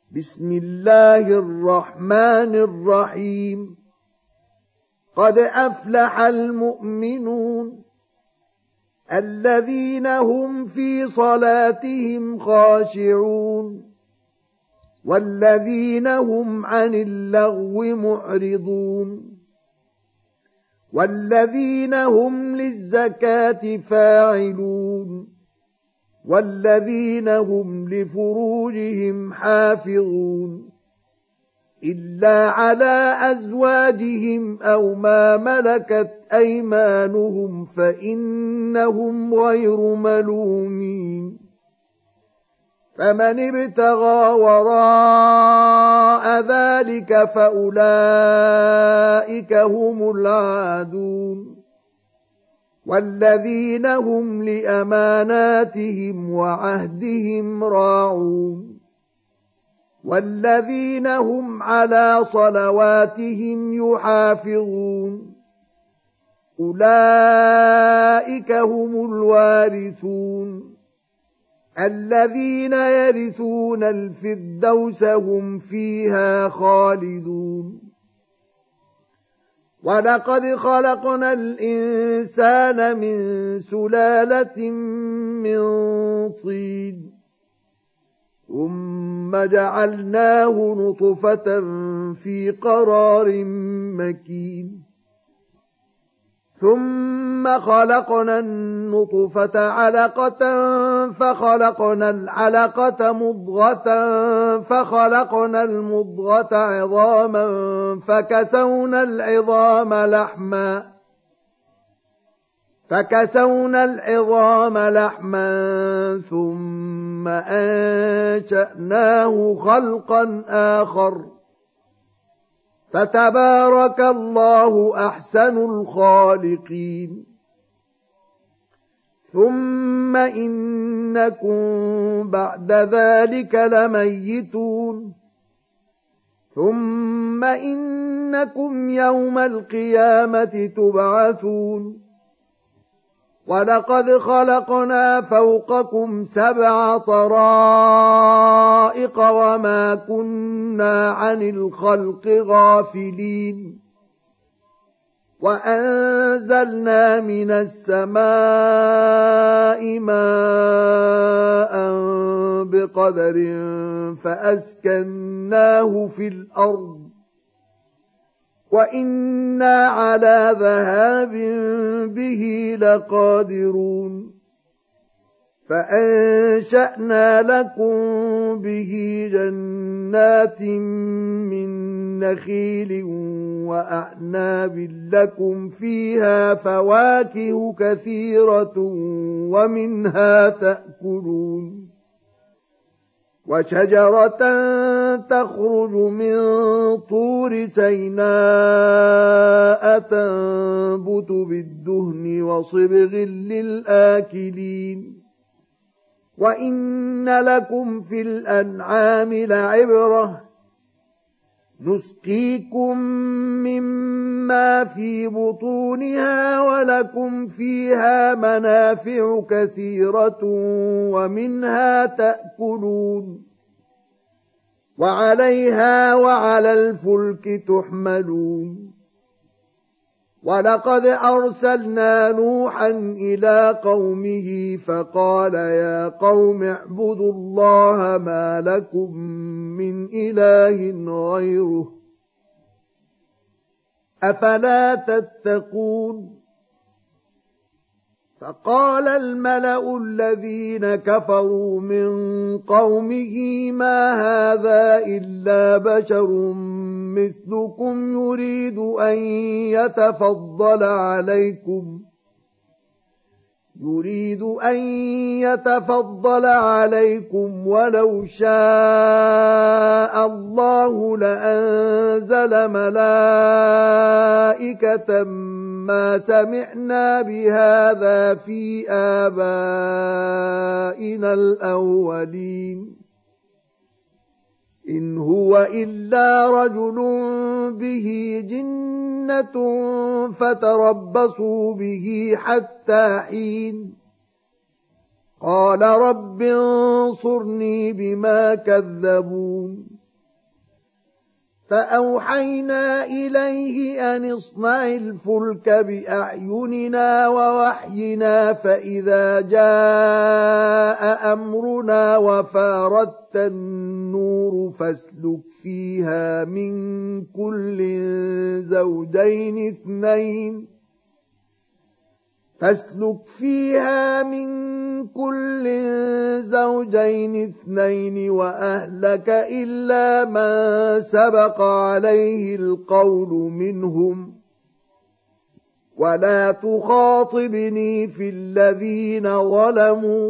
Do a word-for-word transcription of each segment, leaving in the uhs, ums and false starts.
بسم الله الرحمن الرحيم قد أفلح المؤمنون الذين هم في صلاتهم خاشعون والذين هم عن اللغو معرضون والذين هم للزكاة فاعلون والذين هم لفروجهم حافظون إلا على أزواجهم أو ما ملكت أيمانهم فإنهم غير ملومين فمن ابتغى وراء ذلك فأولئك هم العادون والذين هم لأماناتهم وعهدهم راعون والذين هم على صلواتهم يحافظون أولئك هم الوارثون الذين يرثون الفردوس هم فيها خالدون ولقد خلقنا الإنسان من سلالة من طين ثم جعلناه نطفة في قرار مكين ثم خلقنا النطفة علقة فخلقنا العلقة مضغة فخلقنا المضغة عظاما فكسونا العظام لحما فكسونا العظام لحما ثم أنشأناه خلقا آخر فتبارك الله أحسن الخالقين ثم إنكم بعد ذلك لميتون ثم إنكم يوم القيامة تبعثون ولقد خلقنا فوقكم سبع طرائق وما كنا عن الخلق غافلين وأنزلنا من السماء ماء بقدر فأسكناه في الأرض وإنا على ذهاب به لقادرون فأنشأنا لكم به جنات من نخيل وأعناب لكم فيها فواكه كثيرة ومنها تأكلون وشجرة تخرج من طور سيناء تنبت بالدهن وصبغ للآكلين وإن لكم في الأنعام لعبرة نسقيكم مما في بطونها ولكم فيها منافع كثيرة ومنها تأكلون وعليها وعلى الفلك تحملون ولقد أرسلنا نوحا إلى قومه فقال يا قوم اعبدوا الله ما لكم من إله غيره أفلا تتقون فقال الملأ الذين كفروا من قومه ما هذا إلا بشر مثلكم يريد أن يتفضل عليكم يريد أن يتفضل عليكم ولو شاء الله لأنزل ملائكة ما سمعنا بهذا في آبائنا الأولين إن هو إلا رجل به جنة فتربصوا به حتى حين قال رب انصرني بما كذبون فأوحينا إليه أن اصنع الفلك بأعيننا ووحينا فإذا جاء أمرنا وفاردت النور فاسلك فيها من كل زوجين اثنين فاسلك فيها من كل زوجين اثنين وأهلك إلا من سبق عليه القول منهم ولا تخاطبني في الذين ظلموا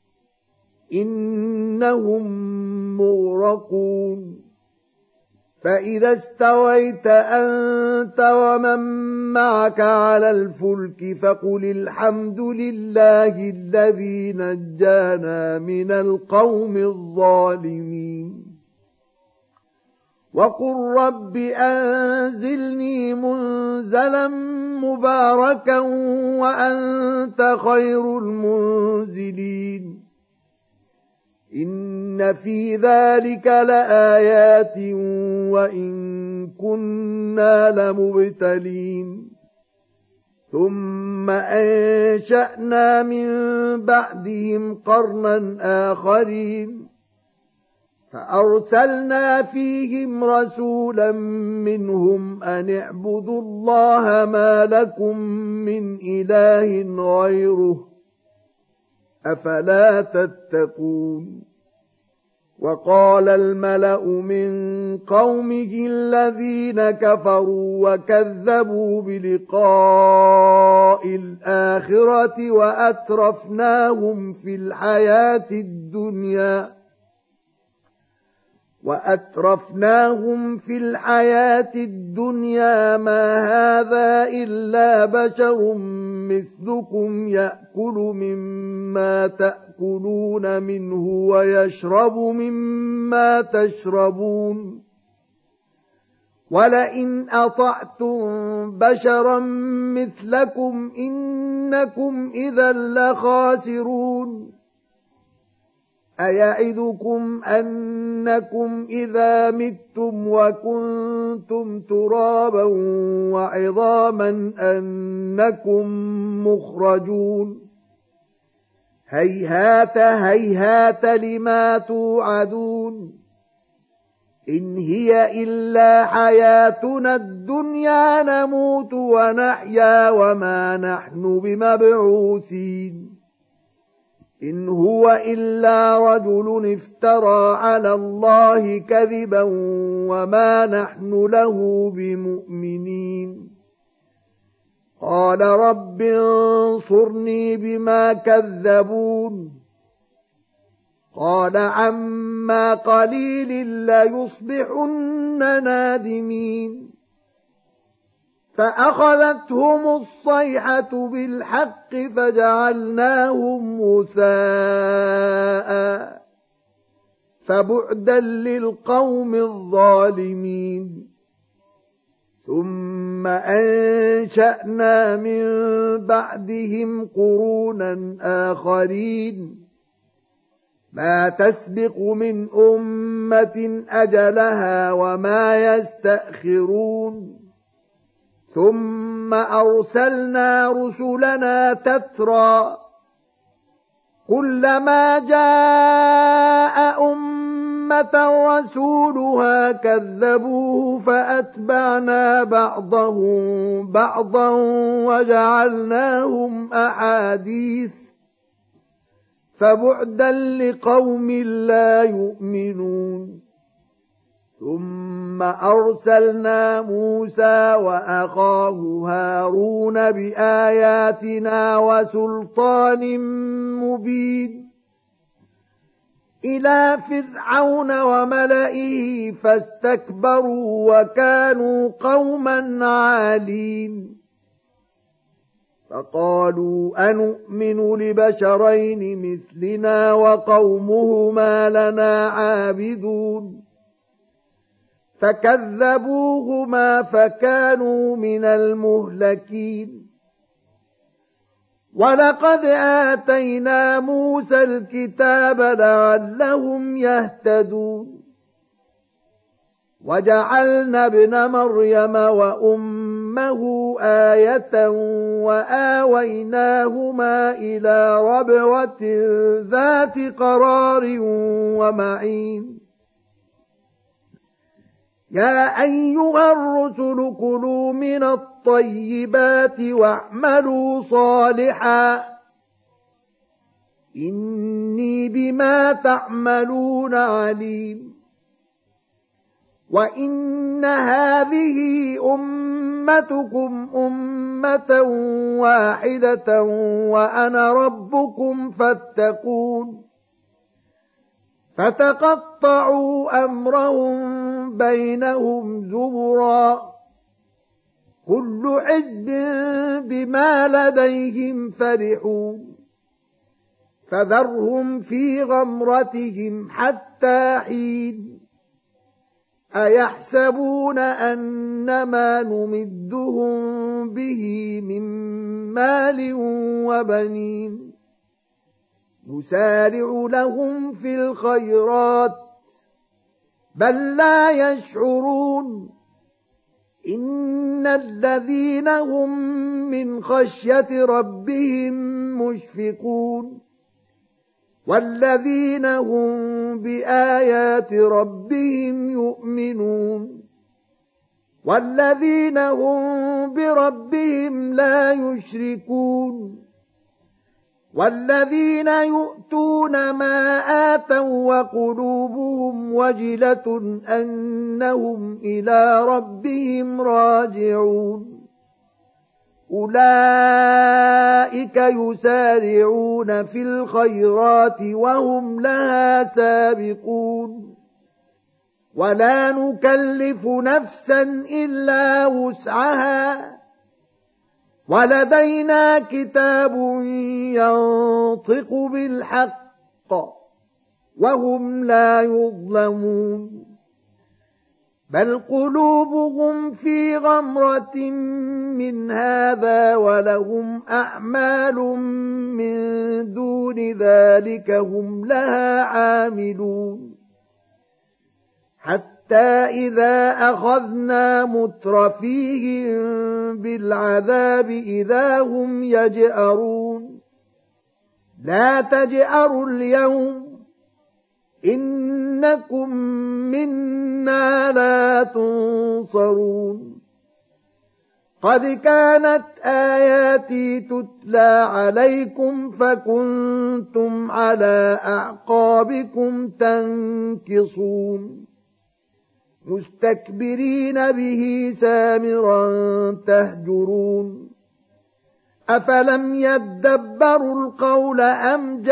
إنهم مغرقون فإذا استويت أنت ومن معك على الفلك فقل الحمد لله الذي نجانا من القوم الظالمين وقل رب أنزلني منزلا مباركا وأنت خير المنزلين إن في ذلك لآيات وإن كنا لمبتلين ثم أنشأنا من بعدهم قرنا آخرين فأرسلنا فيهم رسولا منهم أن اعبدوا الله ما لكم من إله غيره أفلا تتقون وقال الملأ من قومه الذين كفروا وكذبوا بلقاء الآخرة وأترفناهم في الحياة الدنيا وأترفناهم في الحياة الدنيا ما هذا إلا بشر مثلكم يأكل مما تأكلون منه ويشرب مما تشربون ولئن أطعتم بشرا مثلكم إنكم إذا لخاسرون أيعدكم أنكم إذا متم وكنتم ترابا وعظاما أنكم مخرجون هيهات هيهات لما توعدون إن هي إلا حياتنا الدنيا نموت ونحيا وما نحن بمبعوثين إن هو إلا رجل افترى على الله كذبا وما نحن له بمؤمنين قال رب انصرني بما كذبون قال عما قليل ليصبحن نادمين فأخذتهم الصيحة بالحق فجعلناهم غثاء فبعدا للقوم الظالمين ثم أنشأنا من بعدهم قرونا آخرين ما تسبق من أمة أجلها وما يستأخرون ثم أرسلنا رسلنا تترى كلما جاء أمة رسولها كذبوه فأتبعنا بعضهم بعضا وجعلناهم أحاديث فبعدا لقوم لا يؤمنون ثم أرسلنا موسى وأخاه هارون بآياتنا وسلطان مبين إلى فرعون وملئه فاستكبروا وكانوا قوما عالين فقالوا أنؤمن لبشرين مثلنا وقومهما لنا عابدون فكذبوهما فكانوا من المهلكين ولقد آتينا موسى الكتاب لعلهم يهتدون وجعلنا ابن مريم وأمه آية وآويناهما إلى ربوة ذات قرار ومعين يا أيها الرسل كلوا من الطيبات واعملوا صالحا إني بما تعملون عليم وإن هذه أمتكم أمة واحدة وأنا ربكم فاتقون فتقطعوا أمرهم بينهم زبرا كل حزب بما لديهم فرحون فذرهم في غمرتهم حتى حين أيحسبون أنما نمدهم به من مال وبنين نسارع لهم في الخيرات بل لا يشعرون إن الذين هم من خشية ربهم مشفقون والذين هم بآيات ربهم يؤمنون والذين هم بربهم لا يشركون والذين يؤتون ما آتوا وقلوبهم وجلة أنهم إلى ربهم راجعون أولئك يسارعون في الخيرات وهم لها سابقون ولا نكلف نفسا إلا وسعها ولدينا كتاب ينطق بالحق وهم لا يظلمون بل قلوبهم في غمرة من هذا ولهم أعمال من دون ذلك هم لها عاملون حتى إذا أخذنا مترفيهم بالعذاب إذا هم يجأرون لا تجأروا اليوم إنكم منا لا تنصرون قد كانت آياتي تتلى عليكم فكنتم على أعقابكم تنكصون مستكبرين به سامرا تهجرون أفلم يدبروا القول أم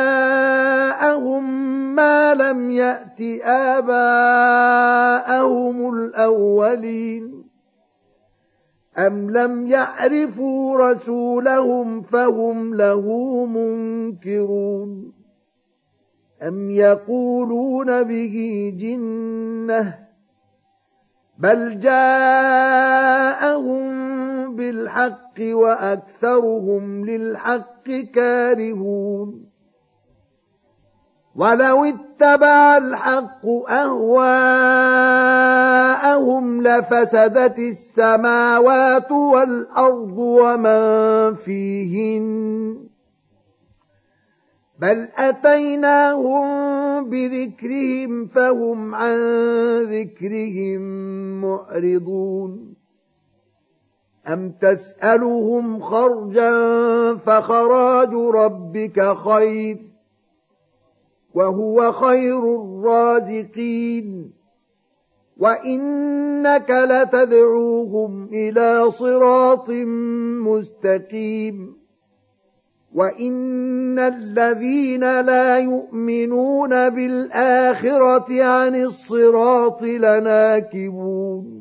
جاءهم ما لم يأت آباءهم الأولين أم لم يعرفوا رسولهم فهم له منكرون أم يقولون به جنة بل جاءهم بالحق وأكثرهم للحق كارهون ولو اتبع الحق أهواءهم لفسدت السماوات والأرض ومن فيهن بل أتيناهم بذكرهم فهم عن ذكرهم معرضون أم تسألهم خرجا فخراج ربك خير وهو خير الرازقين وإنك لتدعوهم إلى صراط مستقيم وإن الذين لا يؤمنون بالآخرة عن الصراط لناكبون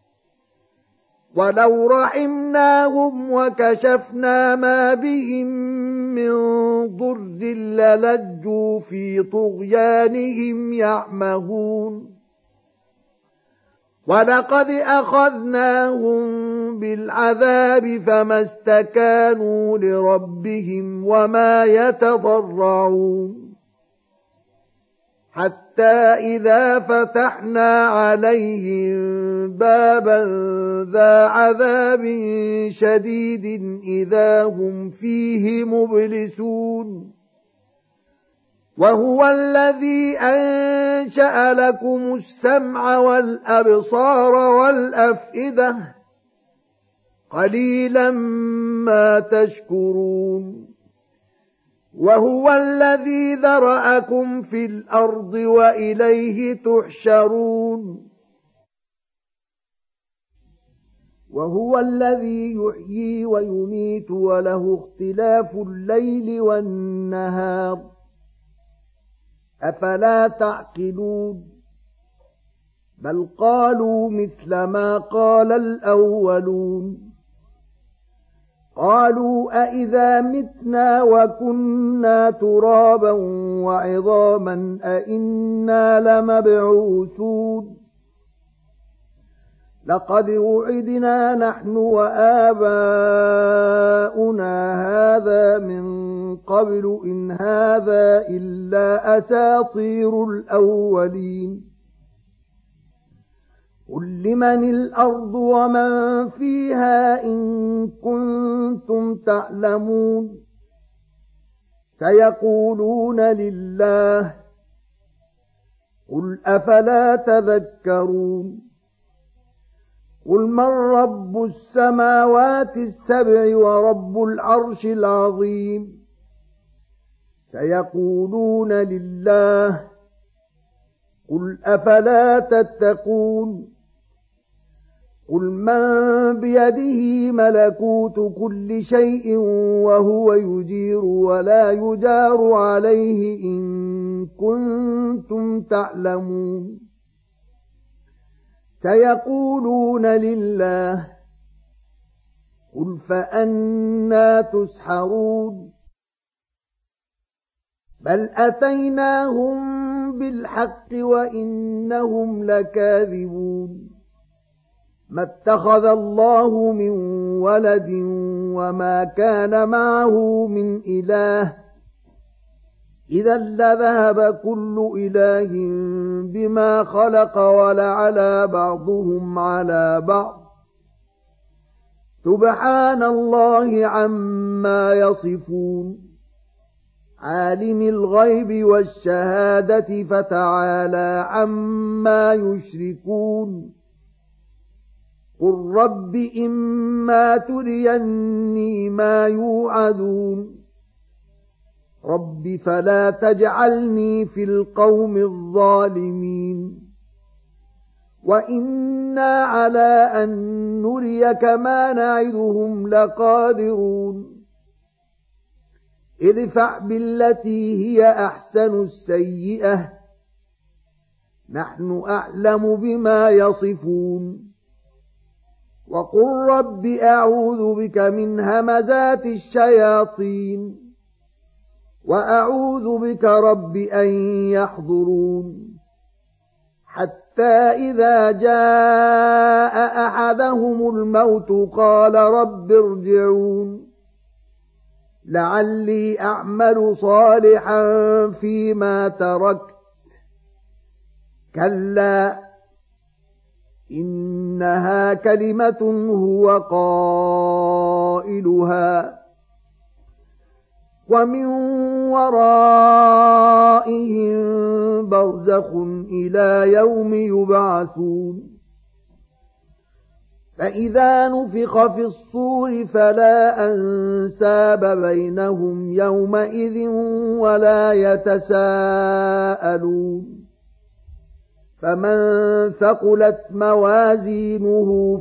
ولو رحمناهم وكشفنا ما بهم من ضر للجوا في طغيانهم يعمهون ولقد أخذناهم بالعذاب فما استكانوا لربهم وما يتضرعون حتى حتى إذا فتحنا عليهم بابا ذا عذاب شديد إذا هم فيه مبلسون وهو الذي أنشأ لكم السمع والأبصار والأفئدة قليلا ما تشكرون وهو الذي ذرأكم في الأرض وإليه تحشرون وهو الذي يحيي ويميت وله اختلاف الليل والنهار أفلا تعقلون بل قالوا مثل ما قال الأولون قالوا أئذا متنا وكنا ترابا وعظاما أئنا لمبعوثون لقد وعدنا نحن وآباؤنا هذا من قبل إن هذا إلا أساطير الأولين قل لمن الأرض ومن فيها إن كنتم تعلمون سيقولون لله قل أفلا تذكرون قل من رب السماوات السبع ورب العرش العظيم سيقولون لله قل أفلا تتقون قل من بيده ملكوت كل شيء وهو يجير ولا يجار عليه إن كنتم تعلمون سيقولون لله قل فأنى تسحرون بل أتيناهم بالحق وإنهم لكاذبون ما اتخذ الله من ولد وما كان معه من إله إذا لذهب كل إله بما خلق ولعلى بعضهم على بعض سبحان الله عما يصفون عالم الغيب والشهادة فتعالى عما يشركون قل رب إما تريني ما يوعدون رب فلا تجعلني في القوم الظالمين وإنا على أن نريك ما نعدهم لقادرون ادفع بالتي هي أحسن السيئة نحن أعلم بما يصفون وقل رب أعوذ بك من همزات الشياطين وأعوذ بك رب أن يحضرون حتى إذا جاء أحدهم الموت قال رب ارجعون لعلي أعمل صالحا فيما تركت كلا إنها كلمة هو قائلها ومن ورائهم برزخ إلى يوم يبعثون فإذا نفخ في الصور فلا أنساب بينهم يومئذ ولا يتساءلون فمن ثقلت موازينه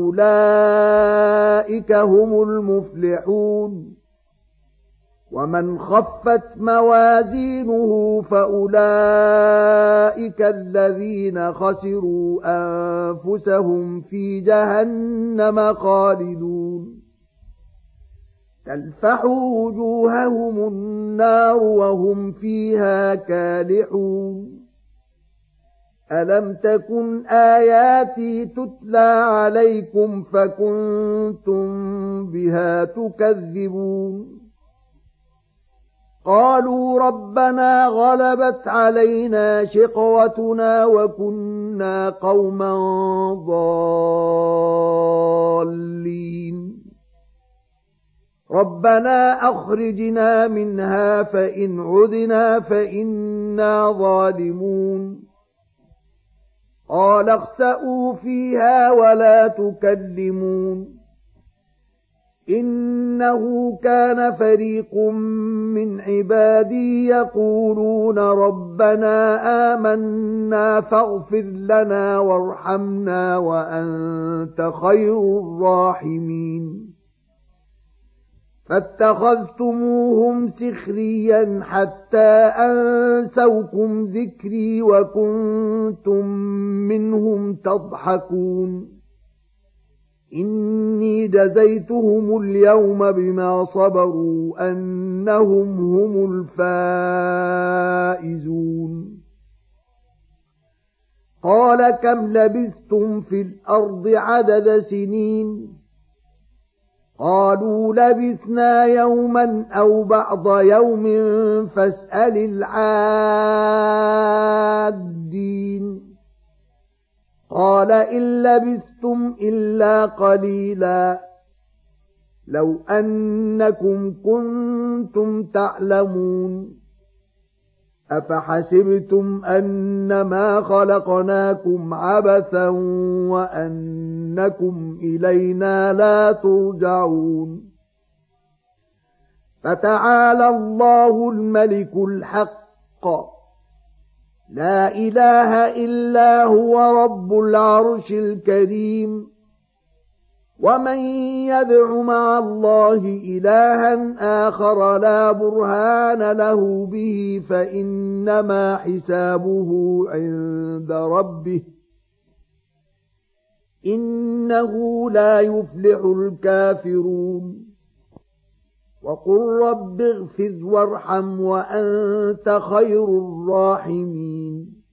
فأولئك هم المفلحون ومن خفت موازينه فأولئك الذين خسروا أنفسهم في جهنم خالدون تلفح وجوههم النار وهم فيها كالحون ألم تكن آياتي تتلى عليكم فكنتم بها تكذبون قالوا ربنا غلبت علينا شقوتنا وكنا قوما ضالين ربنا أخرجنا منها فإن عدنا فإنا ظالمون قال اخسئوا فيها ولا تكلمون إنه كان فريق من عبادي يقولون ربنا آمنا فاغفر لنا وارحمنا وأنت خير الراحمين فاتخذتموهم سخريا حتى أنسوكم ذكري وكنتم منهم تضحكون إني جزيتهم اليوم بما صبروا أنهم هم الفائزون قال كم لبثتم في الأرض عدد سنين قالوا لبثنا يوما أو بعض يوم فاسأل العادين قال إن لبثتم إلا قليلا لو أنكم كنتم تعلمون أفحسبتم أنما خلقناكم عبثا وأنكم إلينا لا ترجعون فتعالى الله الملك الحق لا إله إلا هو رب العرش الكريم ومن يدع مع الله إلها آخر لا برهان له به فإنما حسابه عند ربه إنه لا يفلح الكافرون وقل رب اغفر وارحم وأنت خير الراحمين